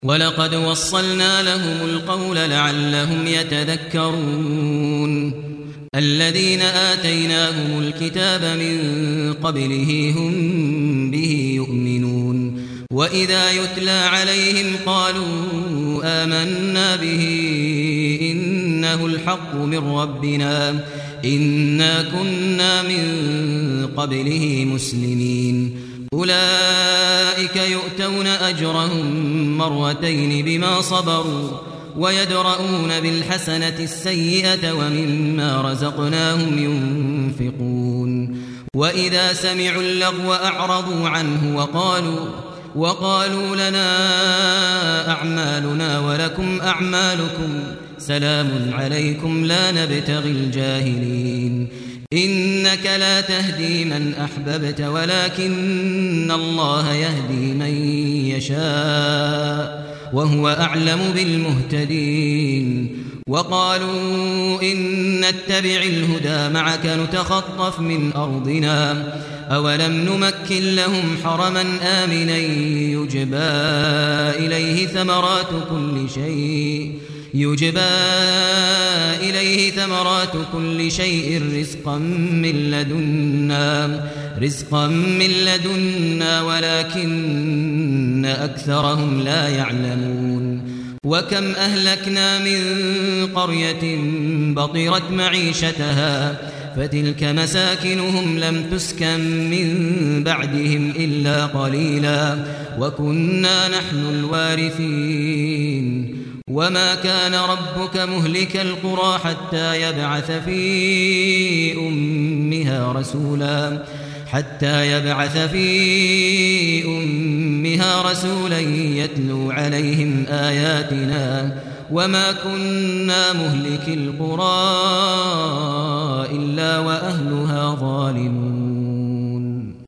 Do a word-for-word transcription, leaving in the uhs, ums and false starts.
ولقد وصلنا لهم القول لعلهم يتذكرون الذين آتيناهم الكتاب من قبله هم به يؤمنون وإذا يتلى عليهم قالوا آمنا به إنه الحق من ربنا إنا كنا من قبله مسلمين أولئك يؤتون أجرهم مرتين بما صبروا ويدرؤون بالحسنة السيئة ومما رزقناهم ينفقون وإذا سمعوا اللغو أعرضوا عنه وقالوا وقالوا لنا أعمالنا ولكم أعمالكم سلام عليكم لا نبتغي الجاهلين إنك لا تهدي من أحببت ولكن الله يهدي من يشاء وهو أعلم بالمهتدين وقالوا إن نتبع الهدى معك نتخطف من أرضنا أولم نمكن لهم حرما آمنا يجبى إليه ثمرات كل شيء يجبى إليه ثمرات كل شيء رزقا من لدنا رزقا من لدنا ولكن أكثرهم لا يعلمون وكم أهلكنا من قرية بطرت معيشتها فتلك مساكنهم لم تسكن من بعدهم إلا قليلا وكنا نحن الوارثين وما كان ربك مهلك القرى حتى يبعث في أمها رسولا حتى يبعث في أمها رسولا يتلو عليهم آياتنا وما كنا مهلك القرى إلا وأهلها ظالمون